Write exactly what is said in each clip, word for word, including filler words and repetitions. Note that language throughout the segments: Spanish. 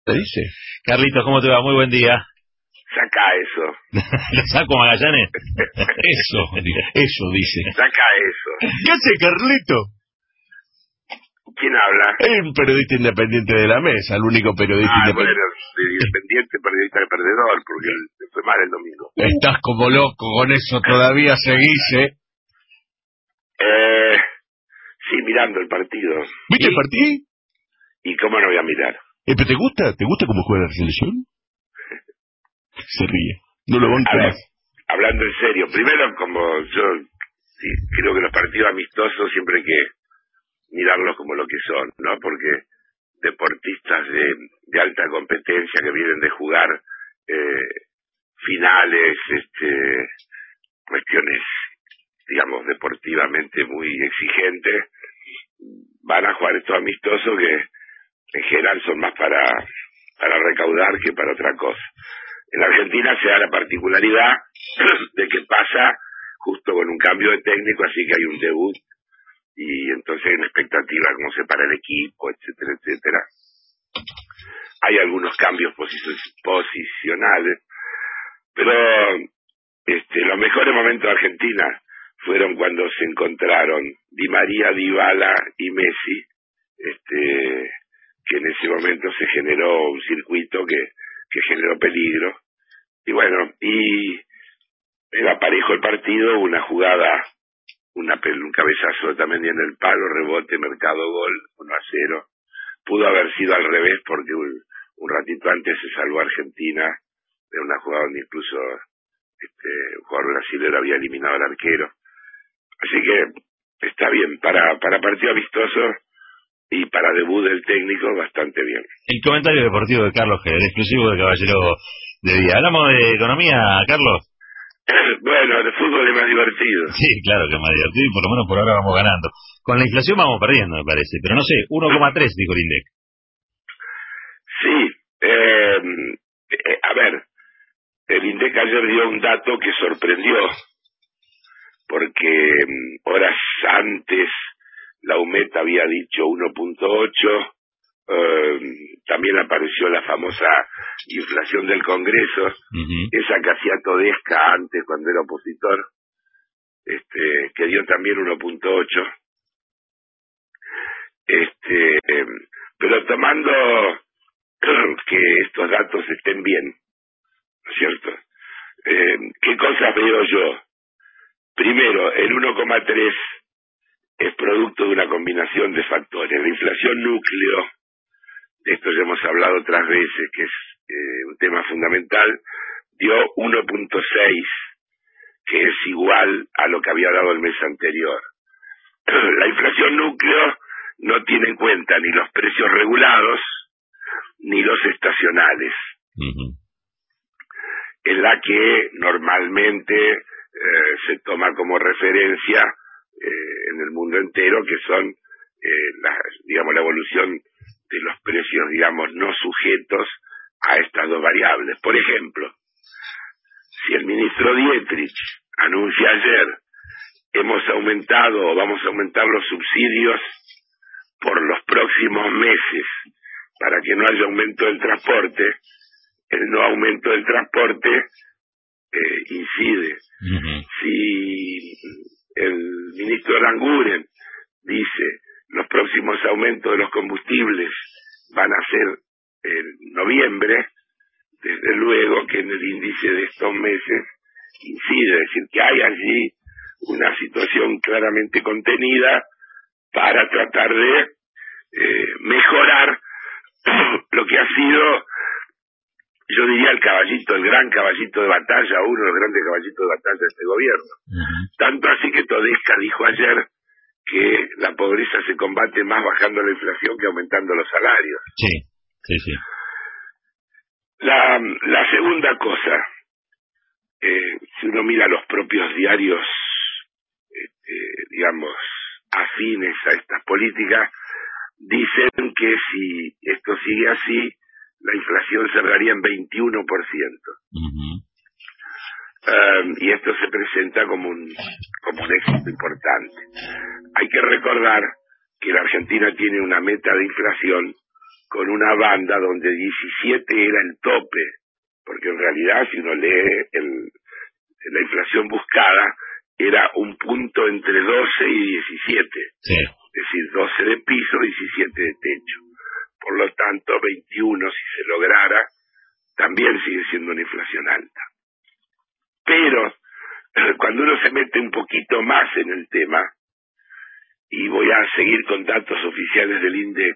¿Te dice? Carlitos, ¿cómo te va? Muy buen día. Saca eso. ¿Lo saco, Magallanes? Eso, eso dice. Saca eso. ¿Qué hace, Carlito? ¿Quién habla? El periodista independiente de la mesa, el único periodista Ah, independiente. bueno, independiente, periodista de perdedor, porque él fue mal el domingo. Estás como loco con eso, todavía seguís, ¿eh? Eh, sí, mirando el partido. ¿Viste el partido? ¿Y cómo no voy a mirar? Eh, ¿Pero te gusta? ¿Te gusta cómo juega la selección? Se ríe. No lo banco A ver, más. hablando en serio, primero, como yo sí, creo que los partidos amistosos siempre hay que mirarlos como lo que son, ¿no? Porque deportistas de, de alta competencia que vienen de jugar eh, finales, este, cuestiones, digamos, deportivamente muy exigentes, van a jugar estos amistosos que en general son más para, para recaudar que para otra cosa. En la Argentina se da la particularidad de que pasa justo con un cambio de técnico, así que hay un debut y entonces hay una expectativa de cómo se para el equipo, etcétera, etcétera. Hay algunos cambios posi- posicionales, pero este, los mejores momentos de Argentina fueron cuando se encontraron Di María, Dybala y Messi, este, que en ese momento se generó un circuito que, que generó peligro. Y bueno, y era parejo el partido, una jugada, una un cabezazo también en el palo, rebote, Mercado, gol, uno a cero. Pudo haber sido al revés porque un, un ratito antes se salvó Argentina de una jugada donde incluso este, un jugador brasileño había eliminado al arquero. Así que está bien, para, para partido amistoso y para debut del técnico, bastante bien. El comentario deportivo de Carlos G, el exclusivo de Caballero de Día. ¿Hablamos de economía, Carlos? Bueno, el fútbol es más divertido. Sí, claro que es más divertido y por lo menos por ahora vamos ganando. Con la inflación vamos perdiendo, me parece, pero no sé, uno coma tres dijo el INDEC. Sí, eh, eh, a ver, el INDEC ayer dio un dato que sorprendió, porque horas antes la UMET había dicho uno punto ocho, eh, también apareció la famosa inflación del Congreso, uh-huh. esa que hacía Todesca antes cuando era opositor, este, que dio también uno punto ocho. Este, eh, pero tomando que estos datos estén bien, ¿no es cierto? Eh, ¿Qué cosas veo yo? Primero, el uno coma tres es producto de una combinación de factores. La inflación núcleo, de esto ya hemos hablado otras veces, que es eh, un tema fundamental, dio uno punto seis, que es igual a lo que había dado el mes anterior. La inflación núcleo no tiene en cuenta ni los precios regulados ni los estacionales. Uh-huh. Es la que normalmente eh, se toma como referencia eh, en el mundo entero, que son, eh, la, digamos, la evolución de los precios, digamos, no sujetos a estas dos variables. Por ejemplo, si el ministro Dietrich anuncia ayer hemos aumentado o vamos a aumentar los subsidios por los próximos meses para que no haya aumento del transporte, el no aumento del transporte eh, incide. Uh-huh. Si el ministro Aranguren dice los próximos aumentos de los combustibles van a ser en noviembre, desde luego que en el índice de estos meses incide, es decir, que hay allí una situación claramente contenida para tratar de eh, mejorar lo que ha sido, yo diría, el caballito, el gran caballito de batalla, uno de los grandes caballitos de batalla de este gobierno. Uh-huh. Tanto así que Todesca dijo ayer que la pobreza se combate más bajando la inflación que aumentando los salarios. Sí, sí, sí. La, la segunda cosa, eh, si uno mira los propios diarios, este, digamos, afines a estas políticas, dicen que si esto sigue así, la inflación cerraría en veintiuno por ciento. Uh-huh. Um, y esto se presenta como un, como un éxito importante. Hay que recordar que la Argentina tiene una meta de inflación con una banda donde diecisiete era el tope, porque en realidad si uno lee el, la inflación buscada era un punto entre doce y diecisiete, sí. Es decir, doce de piso, diecisiete de techo. Por lo tanto, veintiuno, si se lograra, también sigue siendo una inflación alta. Pero cuando uno se mete un poquito más en el tema, y voy a seguir con datos oficiales del INDEC,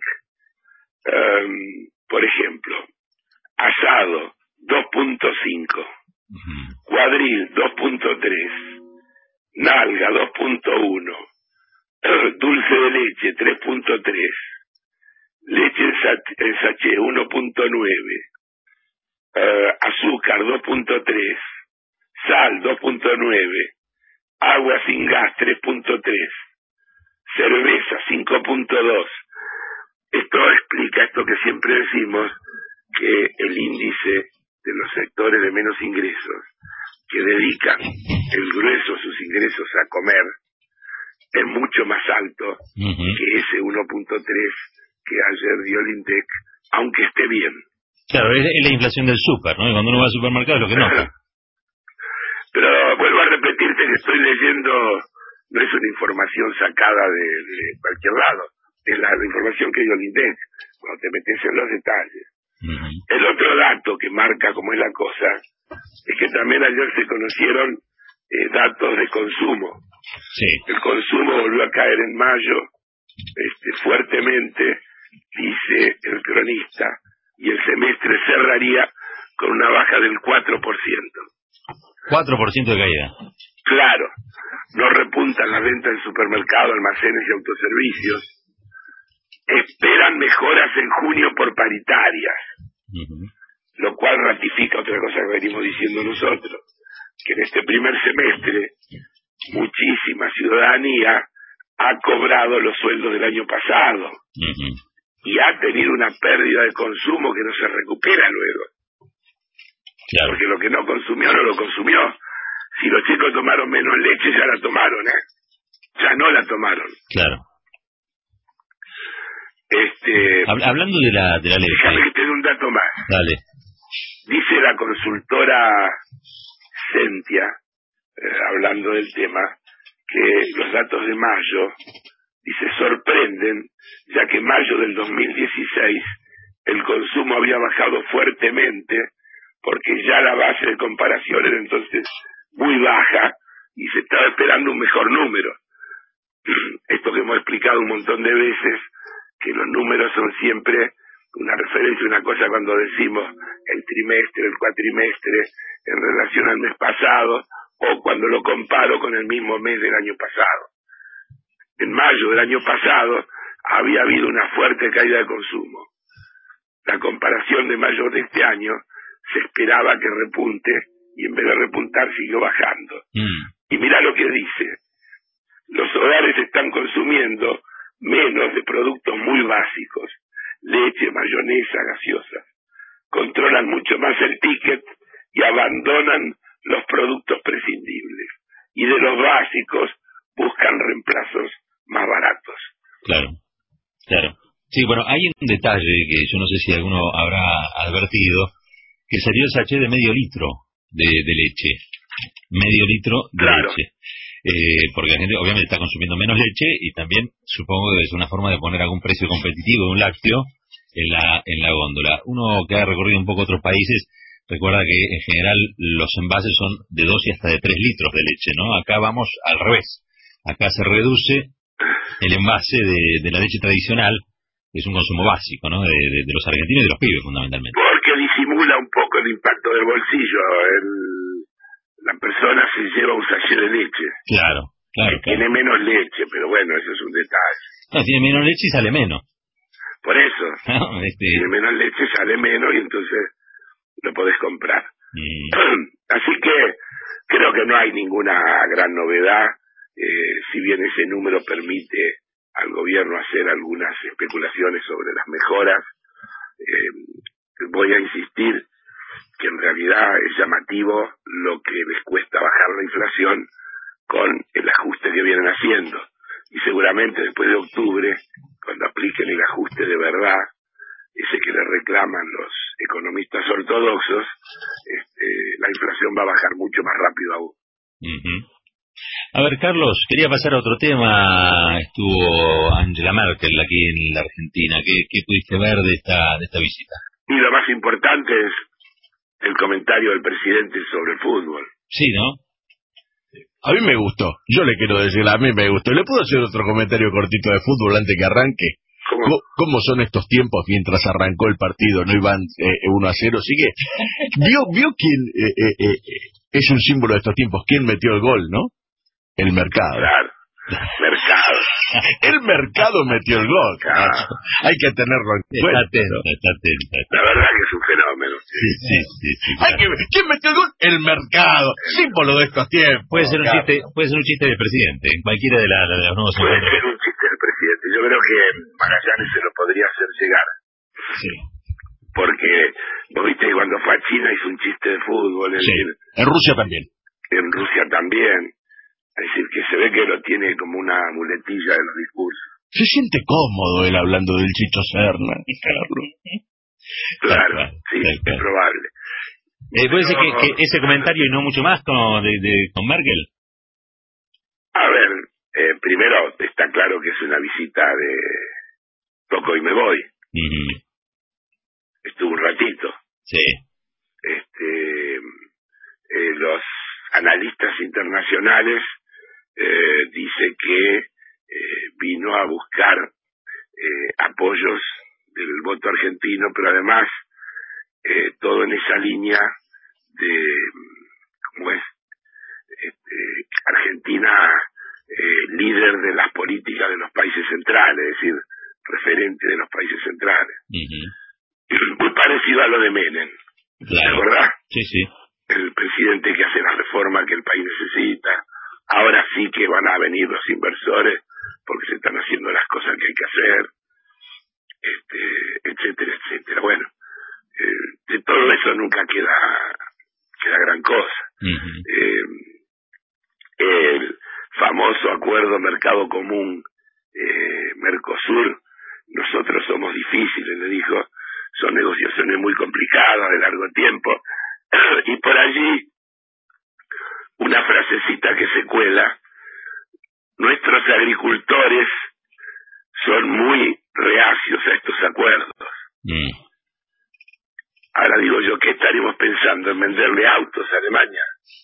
um, por ejemplo, asado dos punto cinco, uh-huh. Cuadril dos punto tres, nalga dos punto uno, dulce de leche tres punto tres, leche en sachet uno punto nueve, uh, azúcar dos punto tres, sal dos punto nueve, agua sin gas tres punto tres, cerveza cinco punto dos. Esto explica esto que siempre decimos, que el índice de los sectores de menos ingresos, que dedican el grueso de sus ingresos a comer, es mucho más alto uh-huh. que ese uno punto tres que ayer dio el INDEC, aunque esté bien. Claro, es, es la inflación del súper, ¿no? Y cuando uno va al supermercado es lo que nota. Pero vuelvo a repetirte que estoy leyendo, no es una información sacada de, de cualquier lado, es la, la información que dio el INDEC, cuando te metes en los detalles. Uh-huh. El otro dato que marca cómo es la cosa, es que también ayer se conocieron eh, datos de consumo. Sí. El consumo volvió a caer en mayo, este, fuertemente, dice el cronista, y el semestre cerraría con una baja del cuatro por ciento. cuatro por ciento de caída. Claro, no repuntan las ventas en supermercados, almacenes y autoservicios. Esperan mejoras en junio por paritarias, uh-huh. lo cual ratifica otra cosa que venimos diciendo nosotros, que en este primer semestre muchísima ciudadanía ha cobrado los sueldos del año pasado uh-huh. y ha tenido una pérdida de consumo que no se recupera luego. Claro. Porque lo que no consumió, no lo consumió. Si los chicos tomaron menos leche, ya la tomaron, ¿eh? Ya no la tomaron. Claro. Este, Hablando de la, de la leche. Déjame que te dé un dato más. Dale. Dice la consultora Sentia, eh, hablando del tema, que los datos de mayo, dice, sorprenden, ya que en mayo del dos mil dieciséis el consumo había bajado fuertemente, porque ya la base de comparación era entonces muy baja y se estaba esperando un mejor número. Esto que hemos explicado un montón de veces, que los números son siempre una referencia, una cosa cuando decimos el trimestre, el cuatrimestre en relación al mes pasado, o cuando lo comparo con el mismo mes del año pasado. En mayo del año pasado había habido una fuerte caída de consumo. La comparación de mayo de este año se esperaba que repunte, y en vez de repuntar siguió bajando. Mm. Y mira lo que dice: los hogares están consumiendo menos de productos muy básicos, leche, mayonesa, gaseosas. Controlan mucho más el ticket y abandonan los productos prescindibles. Y de los básicos buscan reemplazos más baratos. Claro, claro. Sí, bueno, hay un detalle que yo no sé si alguno habrá advertido, que salió el sachet de medio litro de, de leche. Medio litro de claro. leche. Eh, porque la gente obviamente está consumiendo menos leche y también supongo que es una forma de poner algún precio competitivo de un lácteo en la en la góndola. Uno que ha recorrido un poco otros países recuerda que en general los envases son de dos y hasta de tres litros de leche, ¿no? Acá vamos al revés. Acá se reduce el envase de, de la leche tradicional, que es un consumo básico, ¿no? De, de, de los argentinos y de los pibes fundamentalmente. Porque disimula un poco el impacto del bolsillo. El... La persona se lleva un sachet de leche. Claro, claro. Tiene claro. menos leche, pero bueno, eso es un detalle. No, tiene menos leche y sale menos. Por eso. No, este... Tiene menos leche, sale menos y entonces lo podés comprar. Mm. Así que creo que no hay ninguna gran novedad. Eh, si bien ese número permite al gobierno hacer algunas especulaciones sobre las mejoras, eh, voy a insistir que en realidad es llamativo lo que les cuesta bajar la inflación con el ajuste que vienen haciendo. Y seguramente después de octubre, cuando apliquen el ajuste de verdad, ese que le reclaman los economistas ortodoxos, este, la inflación va a bajar mucho más rápido aún. Uh-huh. A ver, Carlos, quería pasar a otro tema. Estuvo Angela Merkel aquí en la Argentina. ¿Qué, qué pudiste ver de esta, de esta visita? Y lo más importante es el comentario del presidente sobre el fútbol. Sí, ¿no? A mí me gustó. Yo le quiero decir, a mí me gustó. ¿Le puedo hacer otro comentario cortito de fútbol antes que arranque? ¿Cómo? ¿Cómo, cómo son estos tiempos mientras arrancó el partido? No iban eh, uno a cero. Sigue. ¿Vio, vio quién eh, eh, eh, es un símbolo de estos tiempos? ¿Quién metió el gol, no? El mercado. Claro. Mercado. El mercado metió el gol. Claro. Hay que tenerlo en cuenta. Está atento, está atento. La verdad que es un fenómeno. Sí, sí, sí. sí Hay que, ¿quién metió el gol? El mercado. Símbolo de estos tiempos. Puede ser un Carlos. chiste, puede ser un chiste del presidente, en cualquiera de, la, de los nuevos Puede encuentros. ser un chiste del presidente. Yo creo que Magallanes se lo podría hacer llegar. Sí. Porque, vos viste que cuando fue a China hizo un chiste de fútbol. En, Sí. En Rusia también. en Rusia también. Es decir, que se ve que lo tiene como una muletilla de los discursos. Se siente cómodo él hablando del Chicho Serna, Carlos. Claro, Tal cual, sí, tal es cual. probable. Eh, ¿Puede ser que, No. que ese comentario y no mucho más con, de, de, con Merkel? A ver, eh, primero está claro que es una visita de toco y me voy. Mm-hmm. Estuvo un ratito. Sí. Este, eh, los analistas internacionales eh, dicen que eh, vino a buscar eh, apoyos del voto argentino, pero además eh, todo en esa línea de, ¿cómo es? Este, Argentina eh, líder de las políticas de los países centrales, es decir, referente de los países centrales. Mm-hmm. Muy parecido a lo de Menem, Claro. ¿verdad? Sí, sí. El presidente que hace la reforma que el país necesita. Ahora sí que van a venir los inversores porque se están haciendo las cosas que hay que hacer, este, etcétera, etcétera. Bueno, eh, de todo eso nunca queda queda gran cosa. Mm-hmm. Eh, el famoso acuerdo mercado común eh, Mercosur, nosotros somos difíciles, le dijo, son negociaciones muy complicadas, de largo tiempo, y por allí una frasecita que se cuela: nuestros agricultores son muy reacios a estos acuerdos. Mm. Ahora digo yo, ¿qué estaremos pensando en venderle autos a Alemania?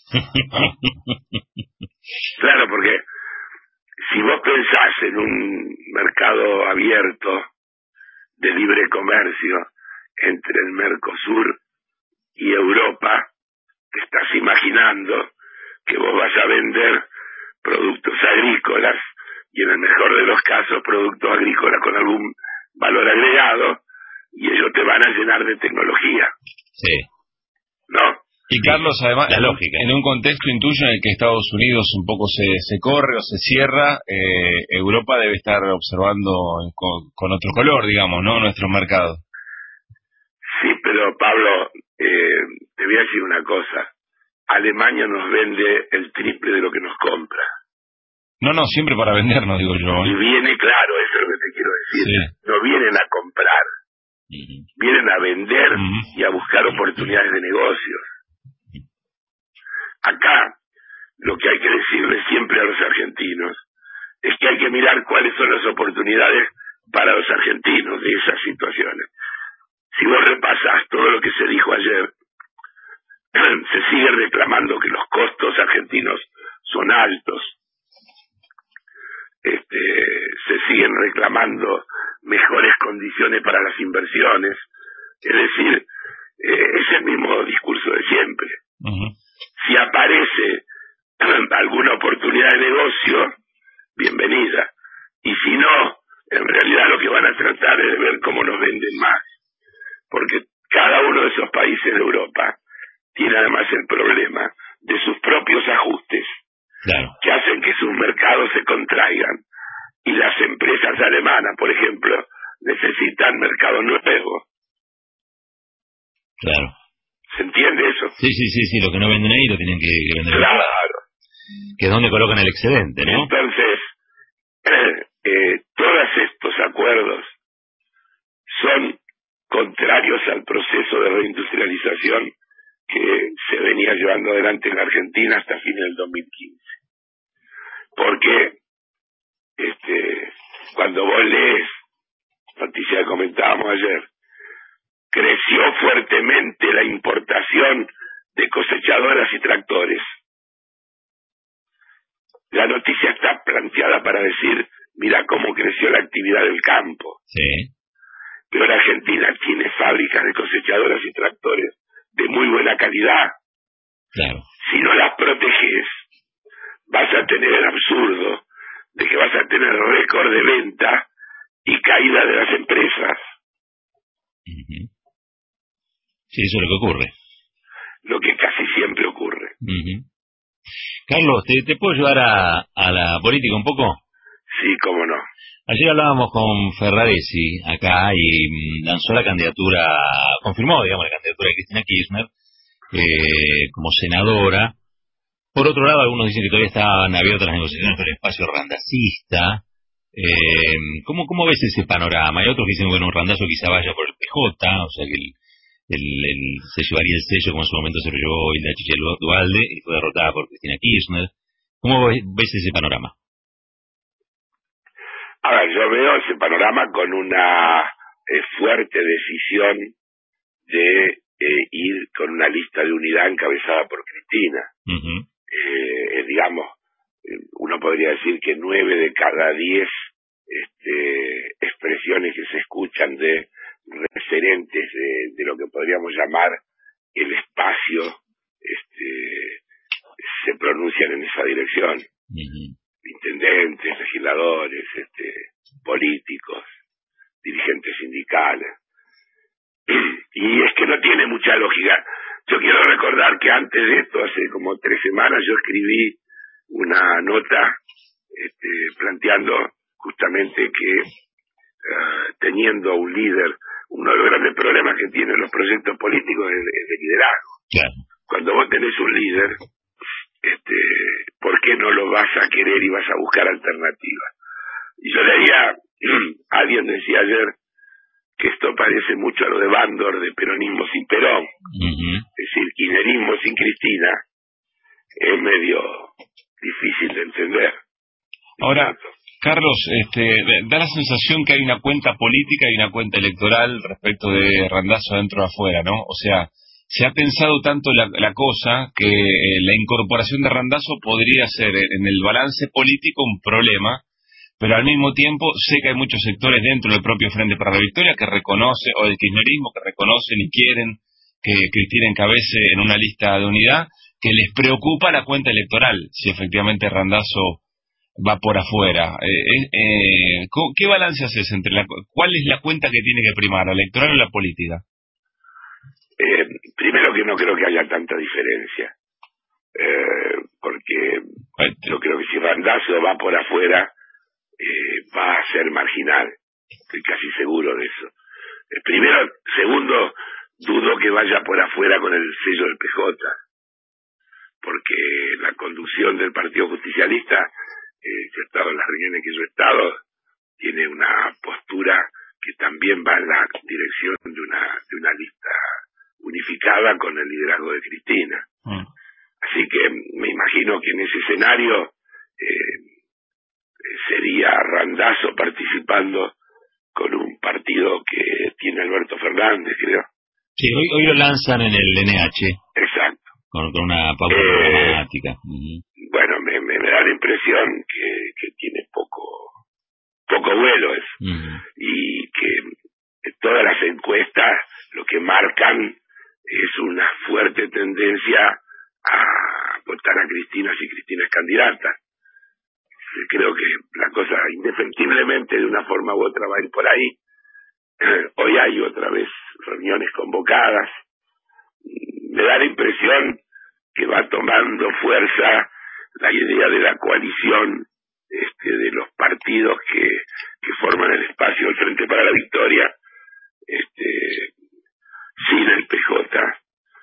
Claro, porque si vos pensás en un mercado abierto de libre comercio entre el Mercosur y Europa, te estás imaginando que vos vas a vender productos agrícolas y en el mejor de los casos productos agrícolas con algún valor agregado, y ellos te van a llenar de tecnología. Sí. ¿No? Y Carlos, además, La en, un, lógica. en un contexto intuyo en el que Estados Unidos un poco se, se corre o se cierra, eh, Europa debe estar observando con, con otro color, digamos, ¿no? Nuestro mercado. Sí, pero Pablo, eh, te voy a decir una cosa. Alemania nos vende el triple de lo que nos compra. No, no, siempre para vendernos, digo yo. Y ¿eh? viene, claro, eso es lo que te quiero decir. Sí. No vienen a comprar, Mm-hmm. vienen a vender Ujú. y a buscar oportunidades de negocios. Acá, lo que hay que decirle siempre a los argentinos es que hay que mirar cuáles son las oportunidades para los argentinos de esas situaciones. Si vos repasás todo lo que se dijo ayer, se sigue reclamando que los costos argentinos son altos, este, se siguen reclamando mejores condiciones para las inversiones, es decir, eh, es el mismo discurso de siempre. Uh-huh. Si aparece alguna oportunidad de negocio, bienvenida, y si no, en realidad lo que van a tratar es de ver cómo nos venden más, porque cada uno de esos países de Europa tiene además el problema de sus propios ajustes, Claro. que hacen que sus mercados se contraigan, y las empresas alemanas, por ejemplo, necesitan mercados nuevos. Claro. ¿Se entiende eso? Sí, sí, sí, sí, lo que no venden ahí lo tienen que, que vender. Claro. Que es donde colocan el excedente, ¿no? Entonces, eh, eh, todos estos acuerdos son contrarios al proceso de reindustrialización que se venía llevando adelante en la Argentina hasta fines del dos mil quince. Porque este, cuando vos lees, noticia que comentábamos ayer, creció fuertemente la importación de cosechadoras y tractores. La noticia está planteada para decir, mira cómo creció la actividad del campo. Sí. Pero la Argentina tiene fábricas de cosechadoras y tractores de muy buena calidad. Claro. Si no las proteges, vas a tener el absurdo de que vas a tener récord de venta y caída de las empresas. Uh-huh. Sí, eso es lo que ocurre. Lo que casi siempre ocurre. Uh-huh. Carlos, ¿te, ¿te puedo llevar a, a la política un poco? Sí, cómo no. Ayer hablábamos con Ferraresi acá y lanzó la candidatura, confirmó, digamos, la candidatura de Cristina Kirchner eh, como senadora. Por otro lado, algunos dicen que todavía estaban abiertas las negociaciones por el espacio randacista. Eh, ¿cómo, ¿Cómo ves ese panorama? Hay otros que dicen, bueno, un randazo quizá vaya por el P J, o sea que el, el, el, se llevaría el sello como en su momento se lo llevó Hilda Chiche Duhalde y fue derrotada por Cristina Kirchner. ¿Cómo ves, ves ese panorama? A ver, yo veo ese panorama con una eh, fuerte decisión de eh, ir con una lista de unidad encabezada por Cristina. Uh-huh. Eh, eh, digamos, eh, uno podría decir que nueve de cada diez este, expresiones que se escuchan de referentes de, de lo que podríamos llamar el espacio este, se pronuncian en esa dirección. Uh-huh. Intendentes, legisladores, este, políticos, dirigentes sindicales. Y es que no tiene mucha lógica. Yo quiero recordar que antes de esto, hace como tres semanas, yo escribí una nota este, planteando justamente que uh, teniendo un líder, uno de los grandes problemas que tienen los proyectos políticos es de, de liderazgo. Claro. Cuando vos tenés un líder, este, ¿por qué no lo vas a querer y vas a buscar alternativas? Y yo leía, alguien decía ayer que esto parece mucho a lo de Bandor, de peronismo sin Perón. Uh-huh. Es decir, kirchnerismo sin Cristina es medio difícil de entender. Ahora, Carlos, este, da la sensación que hay una cuenta política y una cuenta electoral respecto de Randazzo adentro o afuera, ¿no? O sea, se ha pensado tanto la, la cosa que eh, la incorporación de Randazzo podría ser en el balance político un problema, pero al mismo tiempo sé que hay muchos sectores dentro del propio Frente para la Victoria que reconoce, o del kirchnerismo, que reconocen y quieren que Cristina encabece en una lista de unidad, que les preocupa la cuenta electoral, si efectivamente Randazzo va por afuera. Eh, eh, ¿Qué balance haces entre la, cuál es la cuenta que tiene que primar, la electoral o la política? Eh, primero que no creo que haya tanta diferencia, eh, porque yo creo que si Randazzo va por afuera, eh, va a ser marginal, estoy casi seguro de eso. Eh, primero, segundo, dudo que vaya por afuera con el sello del P J, porque la conducción del Partido Justicialista, eh, yo he estado en las reuniones que yo he estado, tiene una postura que también va en la dirección de una, de una lista unificada con el liderazgo de Cristina. Mm. Así que me imagino que en ese escenario eh, sería Randazzo participando con un partido que tiene Alberto Fernández, creo. Sí, hoy, hoy lo lanzan en el N H. Exacto. Con, con una pauta eh, programática. Uh-huh. Bueno, me, me, me da la impresión que, que tiene poco poco vuelo eso. Uh-huh. Y que todas las encuestas lo que marcan es una fuerte tendencia a votar a Cristina si Cristina es candidata. Creo que la cosa indefectiblemente de una forma u otra va a ir por ahí. Hoy hay otra vez reuniones convocadas. Me da la impresión que va tomando fuerza la idea de la coalición este, de los partidos que, que forman el espacio del Frente para la Victoria, este, sin el P J,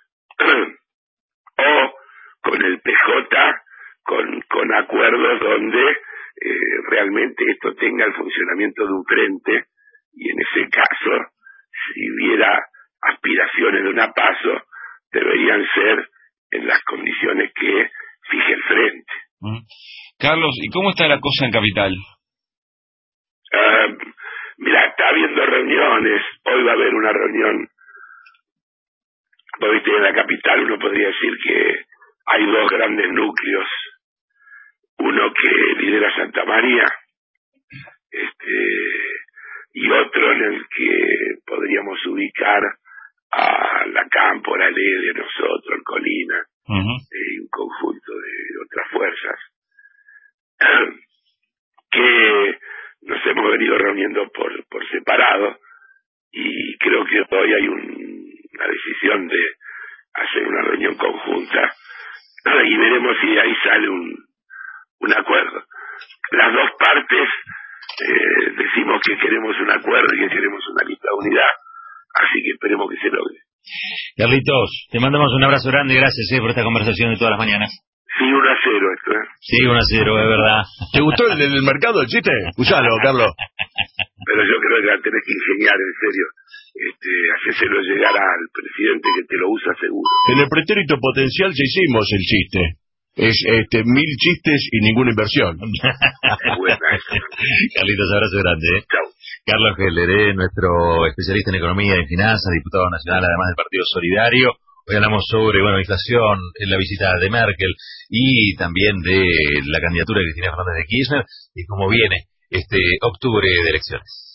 o con el P J con, con acuerdos donde eh, realmente esto tenga el funcionamiento de un frente, y en ese caso si hubiera aspiraciones de una PASO, deberían ser en las condiciones que fije el frente. Mm. Carlos, ¿y cómo está la cosa en Capital? Uh, mira, está habiendo reuniones, hoy va a haber una reunión. Vos viste, en la Capital uno podría decir que hay dos grandes núcleos, uno que lidera Santa María, este, y otro en el que podríamos ubicar a la Cámpora, el Helia, nosotros, el Colina, uh-huh. y un conjunto de otras fuerzas, que nos hemos venido reuniendo por, por separado, y creo que hoy hay un, una decisión de hacer una reunión conjunta, y veremos si de ahí sale un, un acuerdo. Las dos partes eh, decimos que queremos un acuerdo y que queremos una lista de unidad, así que esperemos que se logre. Carlitos, te mandamos un abrazo grande y gracias eh, por esta conversación de todas las mañanas. Sí, uno a cero esto, ¿eh? Sí, uno a cero, es verdad. ¿Te gustó el del mercado, el chiste? Usalo, Carlos. Pero yo creo que la tenés que ingeniar, en serio. Este, hacéselo llegar al presidente que te lo usa seguro. En el pretérito potencial ya hicimos el chiste. Es este mil chistes y ninguna inversión. Es buena eso. Carlitos, abrazo grande. ¿eh? Chau. Carlos Heller, ¿eh? nuestro especialista en economía y finanzas, diputado nacional además del Partido Solidario. Hoy hablamos sobre, bueno, inflación, la visita de Merkel y también de la candidatura de Cristina Fernández de Kirchner y cómo viene este octubre de elecciones.